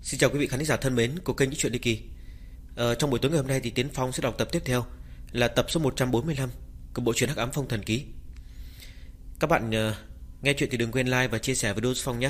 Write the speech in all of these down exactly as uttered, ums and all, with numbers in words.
Xin chào quý vị khán giả thân mến của kênh Những Chuyện Ly Kỳ. ờ, Trong buổi tối ngày hôm nay thì Tiến Phong sẽ đọc tập tiếp theo, là tập số một trăm bốn mươi lăm của bộ truyện Hắc Ám Phong Thần Ký. Các bạn uh, nghe chuyện thì đừng quên like và chia sẻ video cho Phong nhé.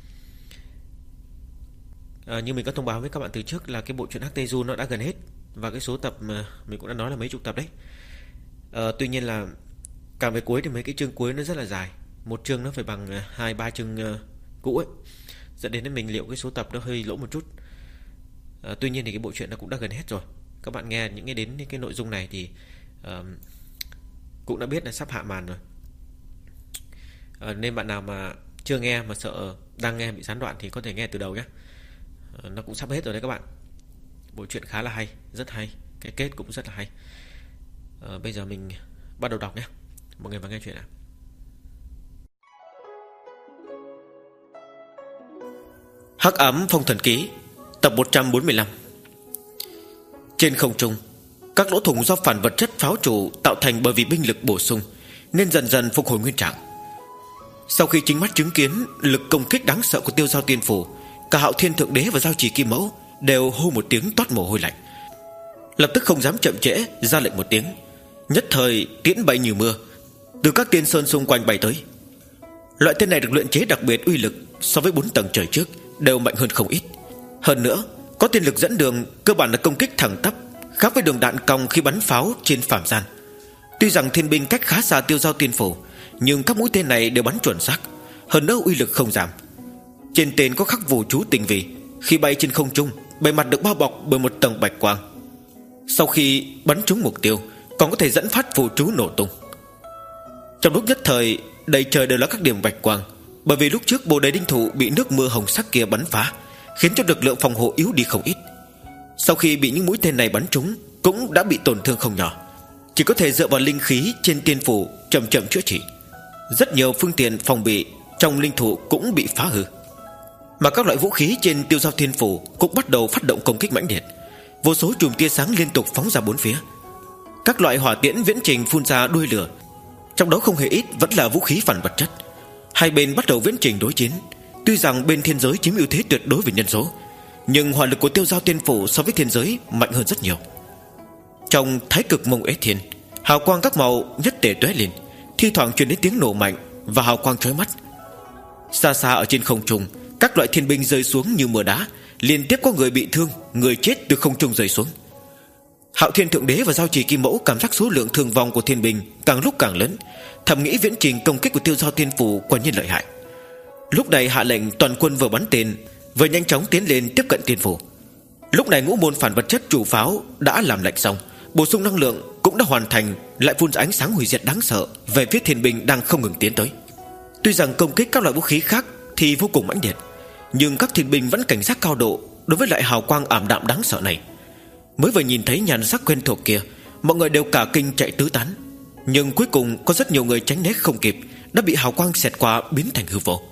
uh, Như mình có thông báo với các bạn từ trước là cái bộ truyện Hắc Tây Du nó đã gần hết. Và cái số tập mà mình cũng đã nói là mấy chục tập đấy. uh, Tuy nhiên là càng về cuối thì mấy cái chương cuối nó rất là dài. Một chương nó phải bằng hai ba chương uh, cũ ấy, dẫn đến mình liệu cái số tập nó hơi lỗ một chút. à, Tuy nhiên thì cái bộ truyện nó cũng đã gần hết rồi. Các bạn nghe những cái đến cái nội dung này thì uh, cũng đã biết là sắp hạ màn rồi. à, Nên bạn nào mà chưa nghe mà sợ đang nghe bị gián đoạn thì có thể nghe từ đầu nhé. à, Nó cũng sắp hết rồi đấy các bạn. Bộ truyện khá là hay, rất hay. Cái kết cũng rất là hay. à, Bây giờ mình bắt đầu đọc nhé. Mọi người vào nghe chuyện ạ. Hắc Ám Phong Thần Ký, tập một trăm bốn mươi lăm. Trên không trung, các lỗ thủng do phản vật chất pháo trụ tạo thành bởi vì binh lực bổ sung nên dần dần phục hồi nguyên trạng. Sau khi chính mắt chứng kiến lực công kích đáng sợ của Tiêu Giao Tiên Phủ, cả Hạo Thiên Thượng Đế và Giao Chỉ Kim Mẫu đều hô một tiếng toát mồ hôi lạnh, lập tức không dám chậm trễ, ra lệnh một tiếng. Nhất thời tiễn bay như mưa từ các tiên sơn xung quanh bay tới. Loại tên này được luyện chế đặc biệt, uy lực so với bốn tầng trời trước đều mạnh hơn không ít. Hơn nữa, có tiên lực dẫn đường, cơ bản là công kích thẳng tắp, khác với đường đạn cong khi bắn pháo trên phàm gian. Tuy rằng thiên binh cách khá xa Tiêu Giao Tiên Phủ, nhưng các mũi tên này đều bắn chuẩn xác, hơn nữa uy lực không giảm. Trên tên có khắc phù chú tinh vi, khi bay trên không trung, bề mặt được bao bọc bởi một tầng bạch quang. Sau khi bắn trúng mục tiêu, còn có thể dẫn phát phù chú nổ tung. Trong lúc nhất thời, đầy trời đều là các điểm bạch quang, bởi vì lúc trước bồ đề đinh thụ bị nước mưa hồng sắc kia bắn phá, khiến cho lực lượng phòng hộ yếu đi không ít. Sau khi bị những mũi tên này bắn trúng, cũng đã bị tổn thương không nhỏ, chỉ có thể dựa vào linh khí trên tiên phủ chậm chậm chữa trị. Rất nhiều phương tiện phòng bị trong linh thụ cũng bị phá hư, mà các loại vũ khí trên Tiêu Giao Thiên Phủ cũng bắt đầu phát động công kích mãnh liệt. Vô số chùm tia sáng liên tục phóng ra bốn phía, các loại hỏa tiễn viễn trình phun ra đuôi lửa, trong đó không hề ít vẫn là vũ khí phản vật chất. Hai bên bắt đầu viễn trình đối chiến. Tuy rằng bên thiên giới chiếm ưu thế tuyệt đối về nhân số, nhưng hỏa lực của Tiêu Giao Tiên Phủ so với thiên giới mạnh hơn rất nhiều. Trong Thái Cực Mông Ế Thiên, hào quang các màu nhất tề tóe lên, thi thoảng truyền đến tiếng nổ mạnh và hào quang chói mắt. Xa xa ở trên không trung, các loại thiên binh rơi xuống như mưa đá, liên tiếp có người bị thương, người chết từ không trung rơi xuống. Hạo Thiên Thượng Đế và Giao Chỉ Kim Mẫu cảm giác số lượng thương vong của thiên binh càng lúc càng lớn, thầm nghĩ viễn trình công kích của Tiêu Giao Tiên Phủ quả nhiên lợi hại. Lúc này hạ lệnh toàn quân vừa bắn tên, vừa nhanh chóng tiến lên tiếp cận tiên phủ. Lúc này ngũ môn phản vật chất chủ pháo đã làm lạnh xong, bổ sung năng lượng cũng đã hoàn thành, lại phun ra ánh sáng hủy diệt đáng sợ về phía thiên binh đang không ngừng tiến tới. Tuy rằng công kích các loại vũ khí khác thì vô cùng mãnh liệt, nhưng các thiên binh vẫn cảnh giác cao độ đối với loại hào quang ảm đạm đáng sợ này. Mới vừa nhìn thấy nhan sắc quen thuộc kia, mọi người đều cả kinh chạy tứ tán, nhưng cuối cùng có rất nhiều người tránh né không kịp, đã bị hào quang xẹt qua biến thành hư vô.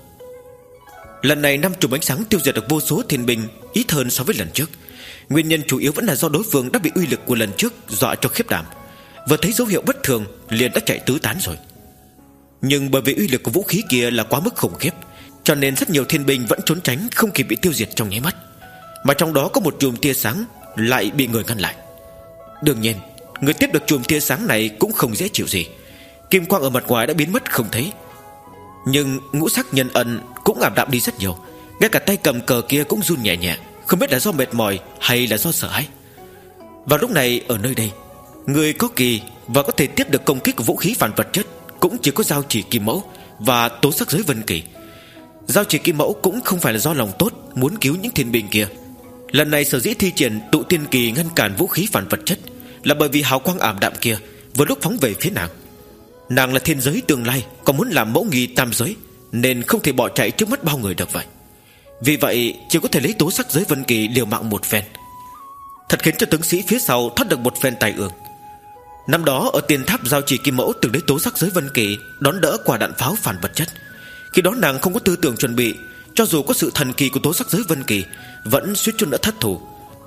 Lần này năm chùm ánh sáng tiêu diệt được vô số thiên binh, ít hơn so với lần trước. Nguyên nhân chủ yếu vẫn là do đối phương đã bị uy lực của lần trước dọa cho khiếp đảm, vừa thấy dấu hiệu bất thường liền đã chạy tứ tán rồi. Nhưng bởi vì uy lực của vũ khí kia là quá mức khủng khiếp, cho nên rất nhiều thiên binh vẫn trốn tránh, không kịp bị tiêu diệt trong nháy mắt. Mà trong đó có một chùm tia sáng lại bị người ngăn lại. Đương nhiên, người tiếp được chùm tia sáng này cũng không dễ chịu gì. Kim quang ở mặt ngoài đã biến mất không thấy, nhưng ngũ sắc nhân ân cũng ảm đạm đi rất nhiều. Ngay cả tay cầm cờ kia cũng run nhẹ nhẹ, không biết là do mệt mỏi hay là do sợ hãi. Và lúc này ở nơi đây, người có kỳ và có thể tiếp được công kích của vũ khí phản vật chất cũng chỉ có Giao Chỉ Kim Mẫu và Tố Sắc Giới Vân Kỳ. Giao Chỉ Kim Mẫu cũng không phải là do lòng tốt muốn cứu những thiên binh kia. Lần này sở dĩ thi triển tụ tiên kỳ ngăn cản vũ khí phản vật chất là bởi vì hào quang ảm đạm kia vừa lúc phóng về phía nàng. Nàng là thiên giới tương lai, còn muốn làm mẫu nghi tam giới, nên không thể bỏ chạy trước mắt bao người được vậy. Vì vậy chỉ có thể lấy Tố Sắc Giới Vân Kỳ liều mạng một phen, thật khiến cho tướng sĩ phía sau thoát được một phen tai ương. Năm đó ở tiền tháp, Giao Chỉ Kim Mẫu từng lấy Tố Sắc Giới Vân Kỳ đón đỡ quả đạn pháo phản vật chất. Khi đó nàng không có tư tưởng chuẩn bị, cho dù có sự thần kỳ của Tố Sắc Giới Vân Kỳ vẫn suýt chút nữa thất thủ.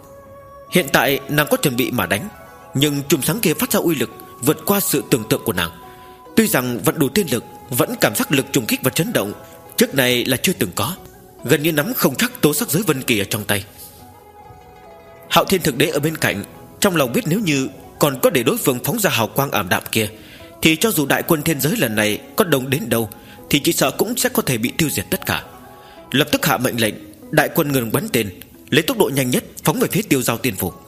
Hiện tại nàng có chuẩn bị mà đánh, nhưng chùm sáng kia phát ra uy lực vượt qua sự tưởng tượng của nàng. Tuy rằng vẫn đủ tiên lực, vẫn cảm giác lực trùng kích và chấn động trước này là chưa từng có. gần như nắm không chắc tố sắc giới vân kỳ ở trong tay. Hạo Thiên Thực Đế ở bên cạnh, trong lòng biết nếu như còn có để đối phương phóng ra hào quang ảm đạm kia, thì cho dù đại quân thiên giới lần này có đông đến đâu thì chỉ sợ cũng sẽ có thể bị tiêu diệt tất cả. Lập tức hạ mệnh lệnh, đại quân ngừng bắn tên, lấy tốc độ nhanh nhất phóng về phía Tiêu Giao Tiên Phủ.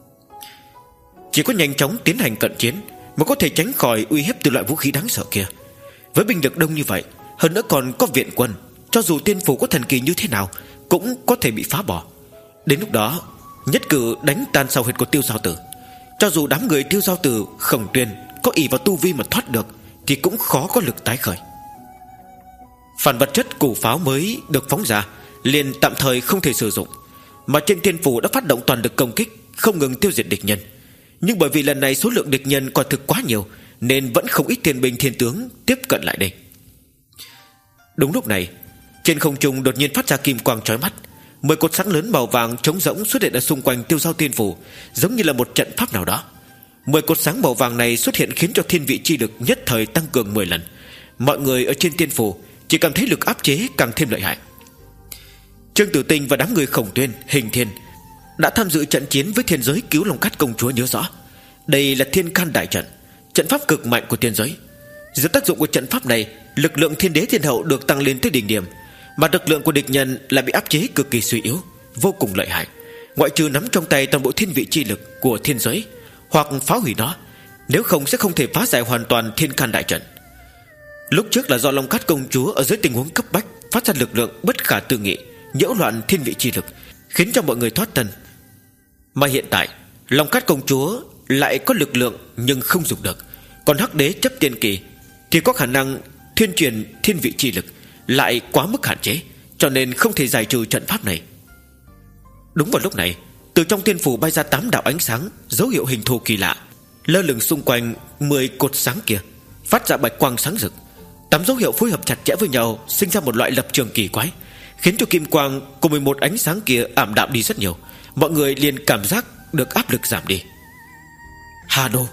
Chỉ có nhanh chóng tiến hành cận chiến mới có thể tránh khỏi uy hiếp từ loại vũ khí đáng sợ kia. Với binh lực đông như vậy, hơn nữa còn có viện quân, cho dù tiên phủ có thần kỳ như thế nào cũng có thể bị phá bỏ. Đến lúc đó nhất cử đánh tan sau huyệt của Tiêu Giao Tử. Cho dù đám người Tiêu Giao Tử, Khổng Tuyên có ỷ vào tu vi mà thoát được thì cũng khó có lực tái khởi. Phản vật chất củ pháo mới được phóng ra liền tạm thời không thể sử dụng, mà trên tiên phủ đã phát động toàn lực công kích, không ngừng tiêu diệt địch nhân. Nhưng bởi vì lần này số lượng địch nhân quả thực quá nhiều, nên vẫn không ít thiên binh thiên tướng tiếp cận lại đây. Đúng lúc này, trên không trung đột nhiên phát ra kim quang chói mắt. Mười cột sáng lớn màu vàng trống rỗng xuất hiện ở xung quanh Tiêu Giao Tiên Phủ, giống như là một trận pháp nào đó. Mười cột sáng màu vàng này xuất hiện khiến cho thiên vị chi lực nhất thời tăng cường mười lần. Mọi người ở trên tiên phủ chỉ cảm thấy lực áp chế càng thêm lợi hại. Trương Tử Tinh và đám người Khổng Tuyên, Hình Thiên đã tham dự trận chiến với thiên giới cứu Long Cát công chúa nhớ rõ, đây là Thiên Can đại trận, trận pháp cực mạnh của thiên giới. Dưới tác dụng của trận pháp này, lực lượng thiên đế thiên hậu được tăng lên tới đỉnh điểm, mà lực lượng của địch nhân lại bị áp chế cực kỳ suy yếu, vô cùng lợi hại. Ngoại trừ nắm trong tay toàn bộ thiên vị chi lực của thiên giới hoặc phá hủy nó, nếu không sẽ không thể phá giải hoàn toàn Thiên Can đại trận. Lúc trước là do Long Cát công chúa ở dưới tình huống cấp bách phát ra lực lượng bất khả tư nghị, nhiễu loạn thiên vị chi lực, khiến cho mọi người thoát thân. Mà hiện tại Long Cát công chúa lại có lực lượng nhưng không dùng được, còn Hắc Đế chấp tiên kỳ thì có khả năng thiên truyền thiên vị chi lực lại quá mức hạn chế, cho nên không thể giải trừ trận pháp này. Đúng vào lúc này, từ trong tiên phủ bay ra tám đạo ánh sáng, dấu hiệu hình thù kỳ lạ, lơ lửng xung quanh mười cột sáng kia, phát ra bạch quang sáng rực. Tám dấu hiệu phối hợp chặt chẽ với nhau, sinh ra một loại lập trường kỳ quái, khiến cho kim quang của mười một ánh sáng kia ảm đạm đi rất nhiều. Mọi người liền cảm giác được áp lực giảm đi. Hà Đô.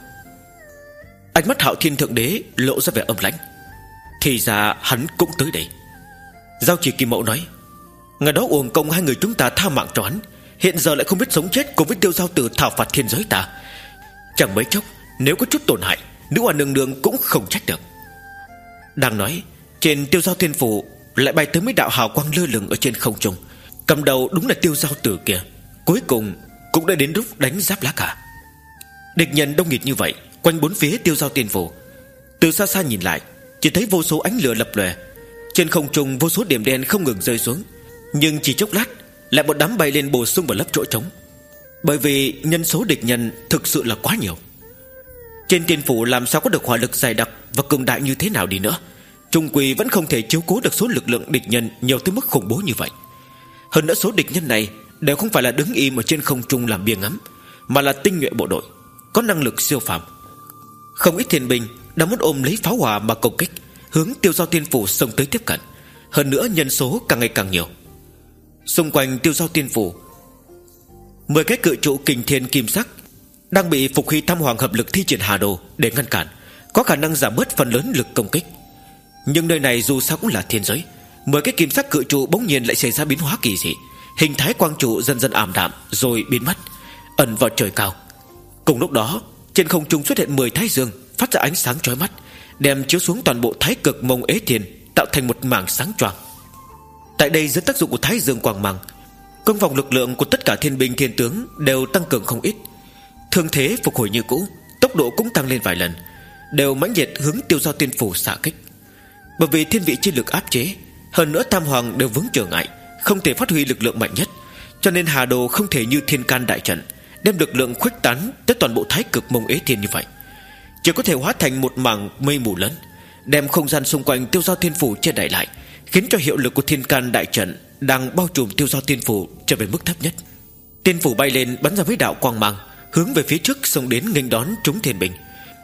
Ánh mắt Hạo Thiên Thượng Đế lộ ra vẻ âm lãnh. Thì ra hắn cũng tới đây. Giao Chỉ Kim Mẫu nói, ngày đó uổng công hai người chúng ta tha mạng cho hắn, hiện giờ lại không biết sống chết cùng với Tiêu Giao Tử thảo phạt thiên giới ta. Chẳng mấy chốc nếu có chút tổn hại, nữ hoàng nương nương cũng không trách được. Đang nói, trên Tiêu Giao Thiên Phủ lại bay tới mấy đạo hào quang lơ lửng ở trên không trung. Cầm đầu đúng là Tiêu Giao Tử kia. Cuối cùng cũng đã đến lúc đánh giáp lá cả. Địch nhân đông nghịt như vậy, quanh bốn phía Tiêu Giao Tiên Phủ, từ xa xa nhìn lại chỉ thấy vô số ánh lửa lập lòe. Trên không trung vô số điểm đen không ngừng rơi xuống, nhưng chỉ chốc lát lại một đám bay lên bổ sung vào lấp chỗ trống. Bởi vì nhân số địch nhân thực sự là quá nhiều. Trên tiên phủ làm sao có được hỏa lực dày đặc và cường đại như thế nào đi nữa, trung quy vẫn không thể chiếu cố được số lực lượng địch nhân nhiều tới mức khủng bố như vậy. Hơn nữa số địch nhân này đều không phải là đứng im ở trên không trung làm bia ngắm, mà là tinh nhuệ bộ đội, có năng lực siêu phàm. Không ít thiên binh đã muốn ôm lấy pháo hỏa mà công kích, hướng Tiêu Giao Tiên Phủ xông tới tiếp cận. Hơn nữa nhân số càng ngày càng nhiều. Xung quanh Tiêu Giao Tiên Phủ, mười cái cự trụ kình thiên kim sắc đang bị Phục Hy Tam Hoàng hợp lực thi triển Hà Đồ để ngăn cản, có khả năng giảm bớt phần lớn lực công kích. Nhưng nơi này dù sao cũng là thiên giới, mười cái kim sắc cự trụ bỗng nhiên lại xảy ra biến hóa kỳ dị, hình thái quang trụ dần dần ảm đạm rồi biến mất, ẩn vào trời cao. Cùng lúc đó, trên không trung xuất hiện mười thái dương phát ra ánh sáng chói mắt, đem chiếu xuống toàn bộ thái cực mông ế thiên, tạo thành một mảng sáng choang. Tại đây dưới tác dụng của thái dương quang mang, công vòng lực lượng của tất cả thiên binh thiên tướng đều tăng cường không ít. Thương thế phục hồi như cũ, tốc độ cũng tăng lên vài lần, đều mãnh liệt hướng Tiêu Giao Tiên Phủ xạ kích. Bởi vì thiên vị chi lực áp chế, hơn nữa Tam Hoàng đều vướng trở ngại, không thể phát huy lực lượng mạnh nhất, cho nên Hà Đồ không thể như Thiên Can đại trận đem lực lượng khuếch tán tới toàn bộ thái cực mông ế thiên như vậy, chỉ có thể hóa thành một mảng mây mù lớn, đem không gian xung quanh Tiêu Giao Tiên Phủ che đậy lại, khiến cho hiệu lực của Thiên Can đại trận đang bao trùm Tiêu Giao Tiên Phủ trở về mức thấp nhất. Tiên phủ bay lên bắn ra mấy đạo quang mang, hướng về phía trước xông đến nghênh đón chúng thiên binh.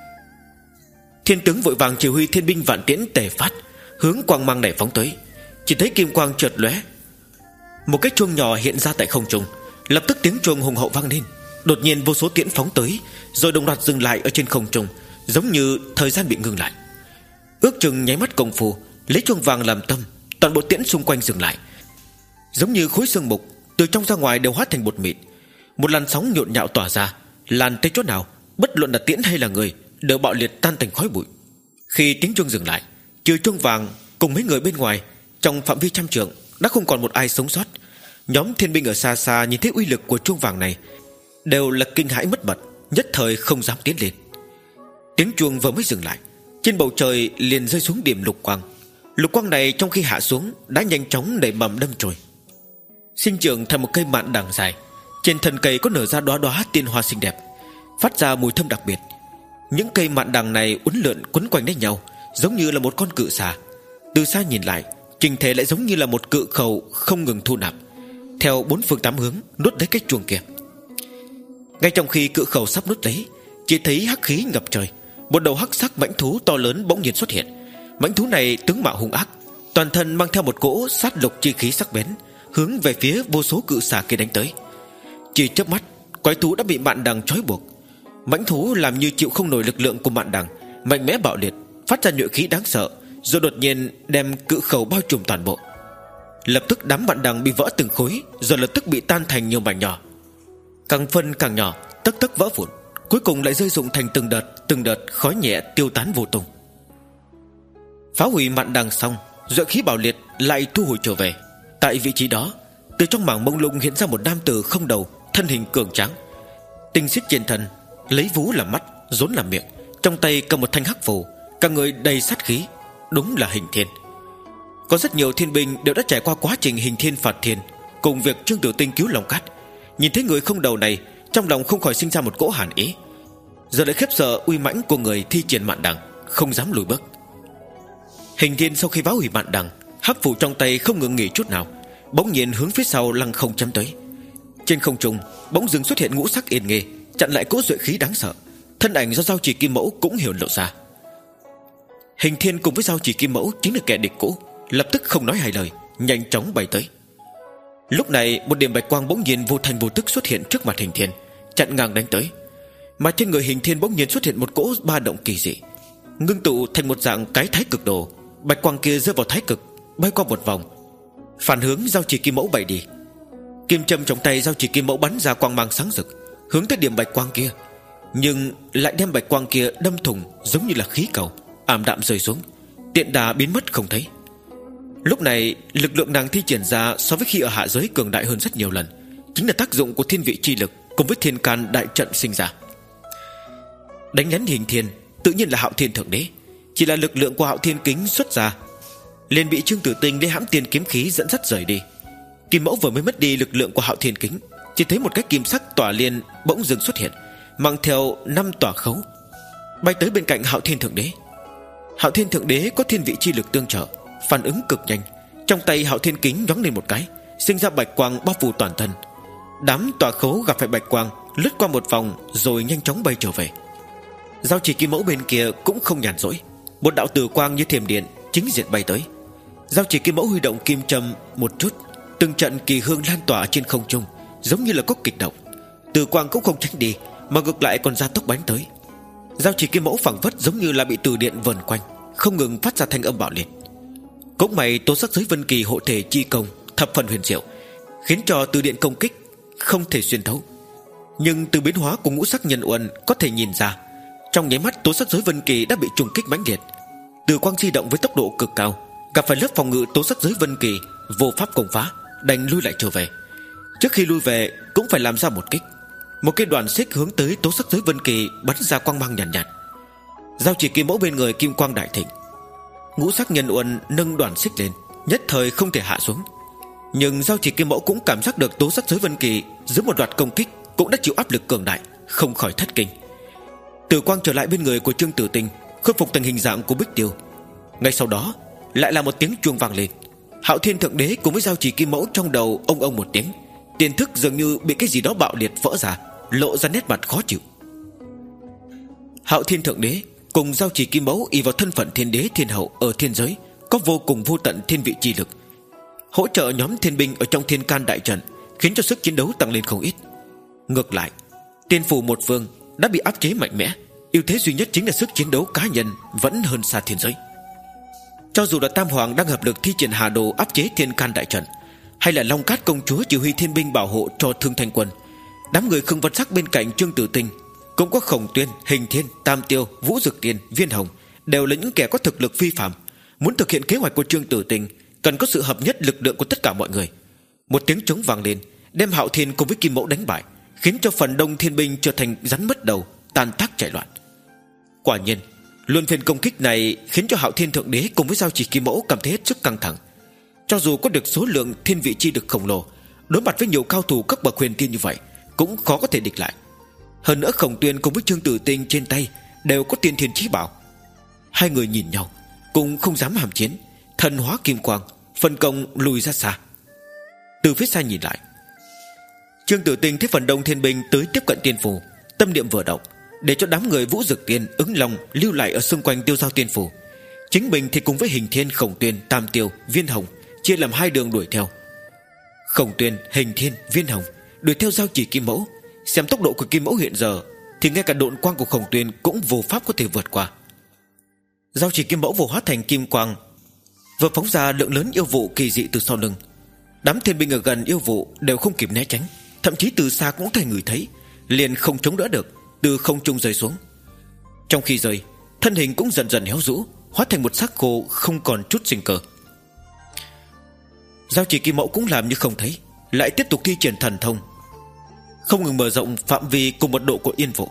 Thiên tướng vội vàng chỉ huy thiên binh vạn tiễn tề phát, hướng quang mang này phóng tới. Chỉ thấy kim quang chợt lóe, một cái chuông nhỏ hiện ra tại không trung, lập tức tiếng chuông hùng hậu vang lên. Đột nhiên vô số tiễn phóng tới, rồi đồng loạt dừng lại ở trên không trung, giống như thời gian bị ngừng lại. Ước chừng nháy mắt công phu, lấy chuông vàng làm tâm, toàn bộ tiễn xung quanh dừng lại. giống như khối xương mục, từ trong ra ngoài đều hóa thành bột mịn. Một làn sóng nhộn nhạo tỏa ra, lan tới chỗ nào, bất luận là tiễn hay là người, đều bạo liệt tan thành khói bụi. Khi tiếng chuông dừng lại, trừ chuông vàng cùng mấy người bên ngoài, trong phạm vi trăm trượng đã không còn một ai sống sót. Nhóm thiên binh ở xa xa nhìn thấy uy lực của chuông vàng này, đều là kinh hãi mất mật, nhất thời không dám tiến lên. Tiếng chuông vừa mới dừng lại, trên bầu trời liền rơi xuống điểm lục quang. Lục quang này trong khi hạ xuống đã nhanh chóng nảy mầm đâm chồi, sinh trưởng thành một cây mạn đằng dài. Trên thân cây có nở ra đóa đóa tiên hoa xinh đẹp, phát ra mùi thơm đặc biệt. Những cây mạn đằng này uốn lượn quấn quanh lấy nhau, giống như là một con cự xà. Từ xa nhìn lại, trình thể lại giống như là một cự khẩu không ngừng thu nạp, theo bốn phương tám hướng nuốt lấy cái chuông kia. Ngay trong khi cự khẩu sắp nuốt lấy, chỉ thấy hắc khí ngập trời. Một đầu hắc sắc mãnh thú to lớn bỗng nhiên xuất hiện. Mãnh thú này tướng mạo hung ác, toàn thân mang theo một cỗ sát lục chi khí sắc bén, hướng về phía vô số cự xà kia đánh tới. Chỉ chớp mắt, quái thú đã bị mạn đằng trói buộc. Mãnh thú làm như chịu không nổi lực lượng của mạn đằng, mạnh mẽ bạo liệt, phát ra nhuệ khí đáng sợ, rồi đột nhiên đem cự khẩu bao trùm toàn bộ. Lập tức đám mạn đằng bị vỡ từng khối, rồi lập tức bị tan thành nhiều mảnh nhỏ, càng phân càng nhỏ, tấc tấc vỡ vụn, cuối cùng lại rơi rụng thành từng đợt từng đợt khói nhẹ tiêu tán vô tung. Phá hủy mạn đằng xong, duệ khí bạo liệt lại thu hồi trở về. Tại vị trí đó, từ trong mảng mông lung hiện ra một nam tử không đầu, thân hình cường tráng, tinh xích trên thân, lấy vú làm mắt, rốn làm miệng, trong tay cầm một thanh hắc phù, cả người đầy sát khí. Đúng là Hình Thiên. Có rất nhiều thiên binh đều đã trải qua quá trình Hình Thiên phạt thiên, cùng việc Trương Tiểu Tinh cứu Long Cát. Nhìn thấy người không đầu này, trong lòng không khỏi sinh ra một cỗ hàn ý, giờ lại khiếp sợ uy mãnh của người thi triển mạn đằng, không dám lùi bước. Hình Thiên sau khi phá hủy mạn đằng, hắc phù trong tay không ngừng nghỉ chút nào, bỗng nhiên hướng phía sau lăng không chém tới. Trên không trung bỗng dưng xuất hiện ngũ sắc yên nghê, chặn lại cỗ duệ khí đáng sợ. Thân ảnh do Giao Chỉ Kim Mẫu cũng hiện lộ ra. Hình Thiên cùng với Giao Chỉ Kim Mẫu chính là kẻ địch cũ, lập tức không nói hai lời, nhanh chóng bay tới. Lúc này một điểm bạch quang bỗng nhiên vô thành vô tức xuất hiện trước mặt Hình Thiên, chặn ngang đánh tới. Mà trên người Hình Thiên bỗng nhiên xuất hiện một cỗ ba động kỳ dị, ngưng tụ thành một dạng cái thái cực đồ. Bạch quang kia rơi vào thái cực, bay qua một vòng, phản hướng Giao Chỉ Kim Mẫu bay đi. Kim châm trong tay Giao Chỉ Kim Mẫu bắn ra quang mang sáng rực, hướng tới điểm bạch quang kia, nhưng lại đem bạch quang kia đâm thủng, giống như là khí cầu, ảm đạm rơi xuống, tiện đà biến mất không thấy. Lúc này lực lượng nàng thi triển ra so với khi ở hạ giới cường đại hơn rất nhiều lần, chính là tác dụng của thiên vị chi lực cùng với thiên can đại trận sinh ra. Đánh lén Hình Thiên tự nhiên là Hạo Thiên Thượng Đế, chỉ là lực lượng của Hạo Thiên Kính xuất ra, liền bị Trương Tử Tinh lấy hãm tiền kiếm khí dẫn dắt rời đi. Kim Mẫu vừa mới mất đi lực lượng của Hạo Thiên Kính, chỉ thấy một cái kim sắc tỏa liên bỗng dưng xuất hiện, mang theo năm tỏa khấu, bay tới bên cạnh Hạo Thiên Thượng Đế. Hạo Thiên Thượng Đế có thiên vị chi lực tương trợ, phản ứng cực nhanh. Trong tay Hạo Thiên Kính nhoáng lên một cái, sinh ra bạch quang bao phủ toàn thân. Đám tỏa khấu gặp phải bạch quang, lướt qua một vòng rồi nhanh chóng bay trở về. Giao Chỉ Kim Mẫu bên kia cũng không nhàn rỗi, một đạo tử quang như thiểm điện chính diện bay tới. Giao Chỉ Kim Mẫu huy động kim châm một chút, từng trận kỳ hương lan tỏa trên không trung, giống như là có kịch động. Tử quang cũng không tránh đi, mà ngược lại còn gia tốc bắn tới. Giao Chỉ Kim Mẫu phảng phất giống như là bị từ điện vần quanh, không ngừng phát ra thanh âm bạo liệt. Cũng may tố sắc giới vân kỳ hộ thể chi công thập phần huyền diệu, khiến cho từ điện công kích không thể xuyên thấu. Nhưng từ biến hóa của ngũ sắc nhân uẩn có thể nhìn ra, trong nháy mắt tố sắc giới vân kỳ đã bị trùng kích mãnh liệt. Từ quang di động với tốc độ cực cao, gặp phải lớp phòng ngự tố sắc giới vân kỳ, vô pháp công phá, đành lui lại trở về. Trước khi lui về cũng phải làm ra một kích. Một cái đoàn xích hướng tới tố sắc giới vân kỳ bắn ra quang mang nhàn nhạt, nhạt. Giao Chỉ Kim Mẫu bên người kim quang đại thịnh, ngũ sắc nhân uẩn nâng đoàn xích lên, nhất thời không thể hạ xuống. Nhưng Giao Chỉ Kim Mẫu cũng cảm giác được tố sắc giới vân kỳ dưới một loạt công kích cũng đã chịu áp lực cường đại, không khỏi thất kinh. Tử quang trở lại bên người của Trương Tử Tinh, khôi phục thành hình dạng của Bích Tiêu. Ngay sau đó lại là một tiếng chuông vang lên. Hạo Thiên Thượng Đế cùng với Giao Chỉ Kim Mẫu trong đầu ông ông một tiếng, tiềm thức dường như bị cái gì đó bạo liệt vỡ ra, lộ ra nét mặt khó chịu. Hạo Thiên Thượng Đế cùng Giao Chỉ Kim Mẫu ỷ vào thân phận thiên đế thiên hậu ở thiên giới, có vô cùng vô tận thiên vị chi lực, hỗ trợ nhóm thiên binh ở trong thiên can đại trận, khiến cho sức chiến đấu tăng lên không ít. Ngược lại, Tiên Phủ một phương đã bị áp chế mạnh mẽ, ưu thế duy nhất chính là sức chiến đấu cá nhân vẫn hơn xa thiên giới. Cho dù là Tam Hoàng đang hợp lực thi triển hà đồ áp chế thiên can đại trận, hay là Long Cát công chúa chỉ huy thiên binh bảo hộ cho Thương Thanh quân. Đám người Khương Văn Sắc bên cạnh Trương Tử Tinh cũng có Khổng Tuyên, Hình Thiên, Tam Tiêu, Vũ Dực Tiên, Viên Hồng, đều là những kẻ có thực lực phi phàm. Muốn thực hiện kế hoạch của Trương Tử Tinh cần có sự hợp nhất lực lượng của tất cả mọi người. Một tiếng trống vang lên, đem Hạo Thiên cùng với Kim Mẫu đánh bại, khiến cho phần đông thiên binh trở thành rắn mất đầu, tan tác chạy loạn. Quả nhiên, luân phiên công kích này khiến cho Hạo Thiên Thượng Đế cùng với Giao Chỉ Kim Mẫu cảm thấy hết sức căng thẳng. Cho dù có được số lượng thiên vị chi lực khổng lồ, đối mặt với nhiều cao thủ cấp bậc huyền tiên như vậy cũng khó có thể địch lại. Hơn nữa Khổng Tuyên cùng với Trương Tử Tinh trên tay đều có tiên thiên chí bảo. Hai người nhìn nhau cũng không dám hàm chiến, thần hóa kim quang, phân công lùi ra xa. Từ phía xa nhìn lại, Trương Tử Tinh thấy phần đông thiên binh tới tiếp cận tiên phù, tâm niệm vừa động, để cho đám người Vũ Dực Tiên, Ứng Long lưu lại ở xung quanh tiêu giao tiên phù. Chính mình thì cùng với Hình Thiên, Khổng Tuyên, Tam Tiêu, Viên Hồng chia làm hai đường đuổi theo. Khổng Tuyên, Hình Thiên, Viên Hồng đuổi theo Giao Chỉ Kim Mẫu. Xem tốc độ của Kim Mẫu hiện giờ thì ngay cả độn quang của Khổng Tuyên cũng vô pháp có thể vượt qua. Giao Chỉ Kim Mẫu vừa hóa thành kim quang, vừa phóng ra lượng lớn yêu vụ kỳ dị từ sau lưng. Đám thiên binh ở gần yêu vụ đều không kịp né tránh, thậm chí từ xa cũng thấy người thấy, liền không chống đỡ được, từ không trung rơi xuống. Trong khi rơi, thân hình cũng dần dần héo rũ, hóa thành một xác khô không còn chút sinh cơ. Giao Chỉ Kim Mẫu cũng làm như không thấy, lại tiếp tục thi triển thần thông, không ngừng mở rộng phạm vi cùng mật độ của yên vụ.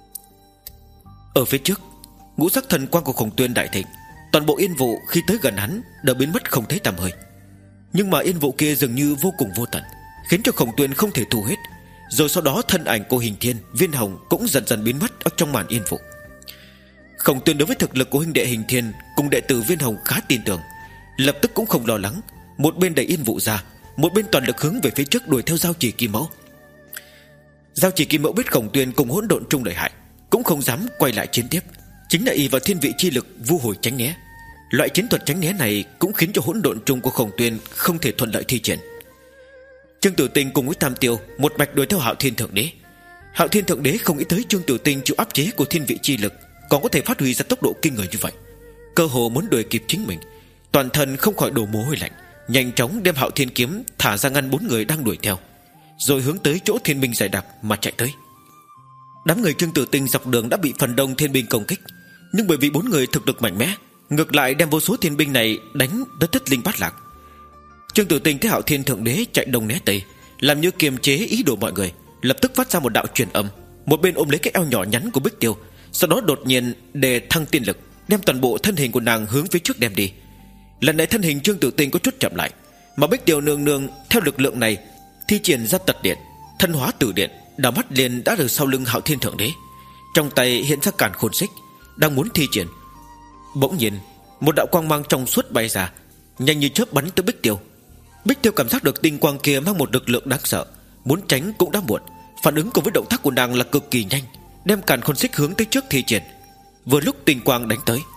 Ở phía trước, ngũ sắc thần quang của Khổng Tuyên đại thịnh, toàn bộ yên vụ khi tới gần hắn đã biến mất không thấy tăm hơi. Nhưng mà yên vụ kia dường như vô cùng vô tận, khiến cho Khổng Tuyên không thể thu hết. Rồi sau đó thân ảnh của Hình Thiên, Viên Hồng cũng dần dần biến mất ở trong màn yên vụ. Khổng Tuyên đối với thực lực của huynh đệ Hình Thiên cùng đệ tử Viên Hồng khá tin tưởng, lập tức cũng không lo lắng, một bên đẩy yên vụ ra, một bên toàn lực hướng về phía trước đuổi theo Giao Chỉ Kim Mẫu. Giao Chỉ Kim Mẫu biết Khổng Tuyên cùng hỗn độn trung lợi hại, cũng không dám quay lại chiến tiếp, chính là ỷ vào thiên vị chi lực vu hồi tránh né. Loại chiến thuật tránh né này cũng khiến cho hỗn độn trung của Khổng Tuyên không thể thuận lợi thi triển. Trương Tử Tinh cùng với Tam Tiêu một mạch đuổi theo Hạo Thiên Thượng Đế. Hạo Thiên Thượng Đế không nghĩ tới Trương Tử Tinh chịu áp chế của thiên vị chi lực còn có thể phát huy ra tốc độ kinh người như vậy, cơ hồ muốn đuổi kịp chính mình, toàn thân không khỏi đổ mồ hôi lạnh, nhanh chóng đem Hạo Thiên kiếm thả ra ngăn bốn người đang đuổi theo, rồi hướng tới chỗ thiên binh dày đặc mà chạy tới. Đám người Trương Tử Tinh dọc đường đã bị phần đông thiên binh công kích, nhưng bởi vì bốn người thực lực mạnh mẽ, ngược lại đem vô số thiên binh này đánh tới thất linh bát lạc. Trương Tử Tinh thấy Hạo Thiên Thượng Đế chạy đông né tây, làm như kiềm chế ý đồ mọi người, lập tức phát ra một đạo truyền âm, một bên ôm lấy cái eo nhỏ nhắn của Bích Tiêu, sau đó đột nhiên đề thăng tiên lực, đem toàn bộ thân hình của nàng hướng phía trước đem đi. Lần này thân hình Trương Tử Tinh có chút chậm lại, mà Bích Tiêu nương nương theo lực lượng này thi triển ra tật điện, thân hóa tử điện, đảo mắt liền đã ở sau lưng Hạo Thiên Thượng Đế, trong tay hiện ra càn khôn xích, đang muốn thi triển. Bỗng nhiên một đạo quang mang trong suốt bay ra, nhanh như chớp bắn tới Bích Tiêu. Bích Tiêu cảm giác được tinh quang kia mang một lực lượng đáng sợ, muốn tránh cũng đã muộn. Phản ứng cùng với động tác của nàng là cực kỳ nhanh, đem càn khôn xích hướng tới trước thi triển. Vừa lúc tinh quang đánh tới,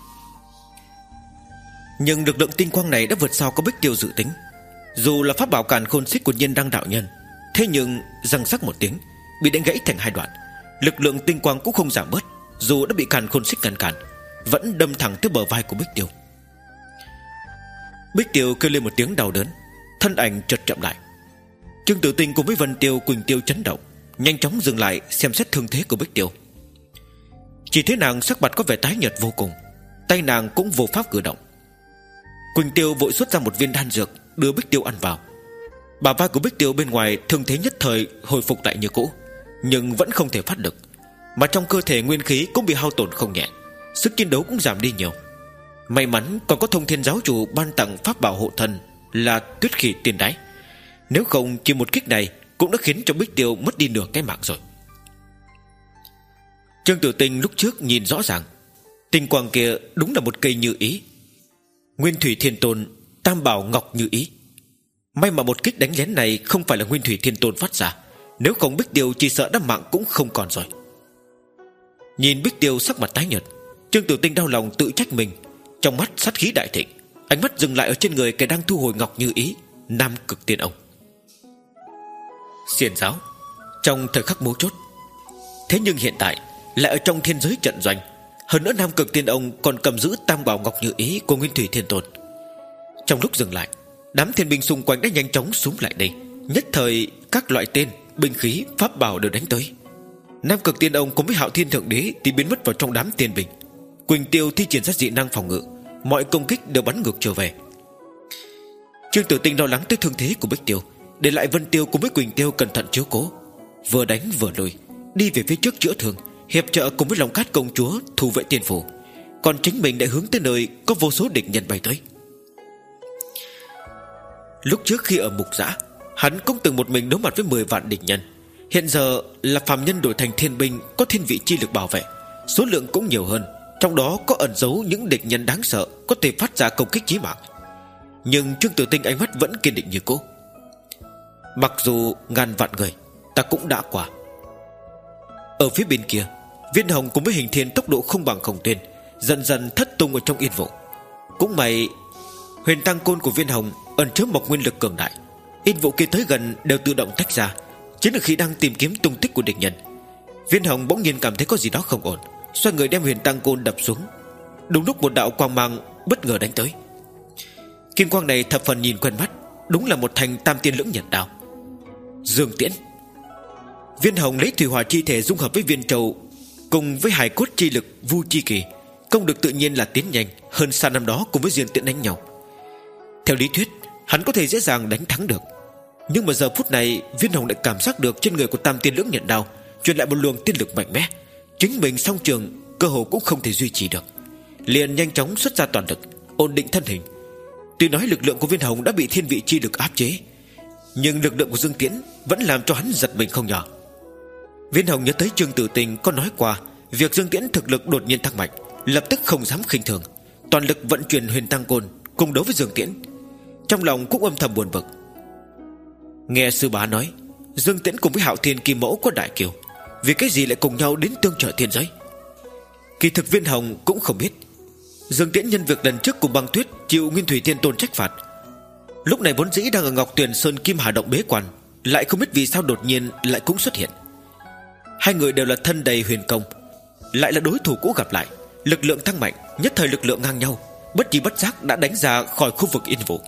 nhưng lực lượng tinh quang này đã vượt sau có Bích Tiêu dự tính. Dù là pháp bảo càn khôn xích của Nhiên Đăng đạo nhân, thế nhưng răng rắc một tiếng bị đánh gãy thành hai đoạn. Lực lượng tinh quang cũng không giảm bớt, dù đã bị càn khôn xích ngăn cản, vẫn đâm thẳng tới bờ vai của Bích Tiêu. Bích Tiêu kêu lên một tiếng đau đớn, thân ảnh chợt chậm lại. Trương Tử Tinh cùng với Vân Tiêu, Quỳnh Tiêu chấn động, nhanh chóng dừng lại xem xét thương thế của Bích Tiêu. Chỉ thấy nàng sắc mặt có vẻ tái nhợt vô cùng, tay nàng cũng vô pháp cử động. Quỳnh Tiêu vội xuất ra một viên đan dược đưa Bích Tiêu ăn vào. Bả vai của Bích Tiêu bên ngoài thương thế nhất thời hồi phục lại như cũ, nhưng vẫn không thể phát lực, mà trong cơ thể nguyên khí cũng bị hao tổn không nhẹ, sức chiến đấu cũng giảm đi nhiều. May mắn còn có Thông Thiên giáo chủ ban tặng pháp bảo hộ thân là Tuyết Khỉ Tiên Đái, nếu không chỉ một kích này cũng đã khiến cho Bích Tiêu mất đi nửa cái mạng rồi. Trương Tử Tinh lúc trước nhìn rõ ràng, tinh quang kia đúng là một cây như ý, Nguyên Thủy Thiên Tôn, Tam Bảo Ngọc Như Ý. May mà một kích đánh lén này không phải là Nguyên Thủy Thiên Tôn phát ra, nếu không Bích Tiêu chỉ sợ đã mạng cũng không còn rồi. Nhìn Bích Tiêu sắc mặt tái nhợt, Trương Tử Tinh đau lòng tự trách mình, trong mắt sát khí đại thịnh, ánh mắt dừng lại ở trên người kẻ đang thu hồi Ngọc Như Ý, Nam Cực Tiên Ông. Xiển giáo trong thời khắc mấu chốt, thế nhưng hiện tại lại ở trong thiên giới trận doanh, hơn nữa Nam Cực Tiên Ông còn cầm giữ Tam Bảo Ngọc Như Ý của Nguyên Thủy Thiên Tôn. Trong lúc dừng lại, Đám thiên binh xung quanh đã nhanh chóng xúm lại đây. Nhất thời các loại tên, binh khí, pháp bảo đều đánh tới. Nam Cực Tiên Ông cùng với Hạo Thiên Thượng Đế thì biến mất vào trong đám tiên binh. Quỳnh Tiêu thi triển ra dị năng phòng ngự, mọi công kích đều bắn ngược trở về. Trương Tử Tinh lo lắng tới thương thế của Bích Tiêu, để lại Vân Tiêu cùng với Quỳnh Tiêu cẩn thận chiếu cố, vừa đánh vừa lùi, đi về phía trước chữa thương, hiệp trợ cùng với Long Cát công chúa thủ vệ tiên phủ. Còn chính mình đã hướng tới nơi có vô số địch nhân bay tới. Lúc trước khi ở Mục Giã, hắn cũng từng một mình đối mặt với mười vạn địch nhân. Hiện giờ là phàm nhân đổi thành thiên binh, có thiên vị chi lực bảo vệ, số lượng cũng nhiều hơn, trong đó có ẩn giấu những địch nhân đáng sợ, có thể phát ra công kích chí mạng. Nhưng Trương Tử Tinh ánh mắt vẫn kiên định như cũ. Mặc dù ngàn vạn người, ta cũng đã qua. Ở phía bên kia, Viên Hồng cùng với Hình Thiên tốc độ không bằng Khổng Tuyên, dần dần thất tung ở trong yên vụ. Cũng may huyền tăng côn của Viên Hồng ẩn chứa một nguyên lực cường đại, yên vụ kia tới gần đều tự động tách ra. Chính là khi đang tìm kiếm tung tích của địch nhân, Viên Hồng bỗng nhiên cảm thấy có gì đó không ổn, xoay người đem huyền tăng côn đập xuống. Đúng lúc một đạo quang mang bất ngờ đánh tới. Kim quang này thập phần nhìn quen mắt, đúng là một thanh tam tiên lưỡng nhật đao. Dương Tiễn. Viên Hồng lấy thủy hỏa chi thể dung hợp với viên trầu cùng với hải cốt chi lực vu chi kỳ, công lực tự nhiên là tiến nhanh hơn xa năm đó cùng với Dương Tiễn đánh nhau. Theo lý thuyết hắn có thể dễ dàng đánh thắng được, nhưng mà giờ phút này Viên Hồng lại cảm giác được trên người của tam tiên lưỡng nhận đao truyền lại một luồng tiên lực mạnh mẽ. Chính mình song trường cơ hồ cũng không thể duy trì được, liền nhanh chóng xuất ra toàn lực ổn định thân hình. Tuy nói lực lượng của Viên Hồng đã bị thiên vị chi lực áp chế, nhưng lực lượng của Dương Tiễn vẫn làm cho hắn giật mình không nhỏ. Viên Hồng nhớ tới Trương Tử Tình có nói qua việc Dương Tiễn thực lực đột nhiên tăng mạnh, lập tức không dám khinh thường, toàn lực vận chuyển huyền tăng côn cùng đấu với Dương Tiễn. Trong lòng cũng âm thầm buồn bực. Nghe sư bá nói Dương Tiễn cùng với Hạo Thiên Kim Mẫu có đại kiều, vì cái gì lại cùng nhau đến tương trợ thiên giới? Kỳ thực Viên Hồng cũng không biết Dương Tiễn nhân việc lần trước cùng Băng Tuyết chịu Nguyên Thủy Thiên Tôn trách phạt, lúc này vốn dĩ đang ở Ngọc Tuyền Sơn Kim Hà Động bế quan, lại không biết vì sao đột nhiên lại cũng xuất hiện. Hai người đều là thân đầy huyền công, lại là đối thủ cũ gặp lại, lực lượng tăng mạnh, nhất thời lực lượng ngang nhau, bất chi bất giác đã đánh ra khỏi khu vực yên vụ.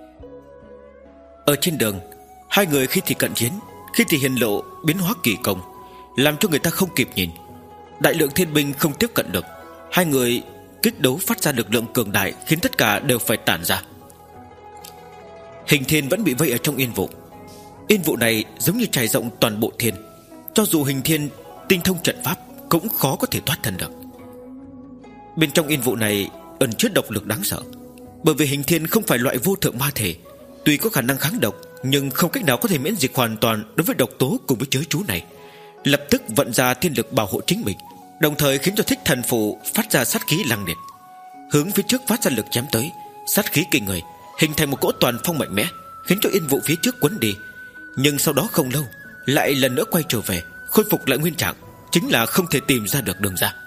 Ở trên đường, hai người khi thì cận chiến, khi thì hiển lộ biến hóa kỳ công, làm cho người ta không kịp nhìn. Đại lượng thiên binh không tiếp cận được, hai người kích đấu phát ra lực lượng cường đại, khiến tất cả đều phải tản ra. Hình Thiên vẫn bị vây ở trong yên vụ. Yên vụ này giống như trải rộng toàn bộ thiên, cho dù Hình Thiên tinh thông trận pháp cũng khó có thể thoát thân được. Bên trong yên vụ này ẩn chứa độc lực đáng sợ, bởi vì Hình Thiên không phải loại vô thượng ma thể, tuy có khả năng kháng độc nhưng không cách nào có thể miễn dịch hoàn toàn đối với độc tố cùng với chớ chú này. Lập tức vận ra thiên lực bảo hộ chính mình, đồng thời khiến cho Thích Thần Phù phát ra sát khí lăng liệt, hướng phía trước phát ra lực chém tới, sát khí kinh người, hình thành một cỗ toàn phong mạnh mẽ, khiến cho yên vụ phía trước quấn đi. Nhưng sau đó không lâu lại lần nữa quay trở về, khôi phục lại nguyên trạng, chính là không thể tìm ra được đường ra.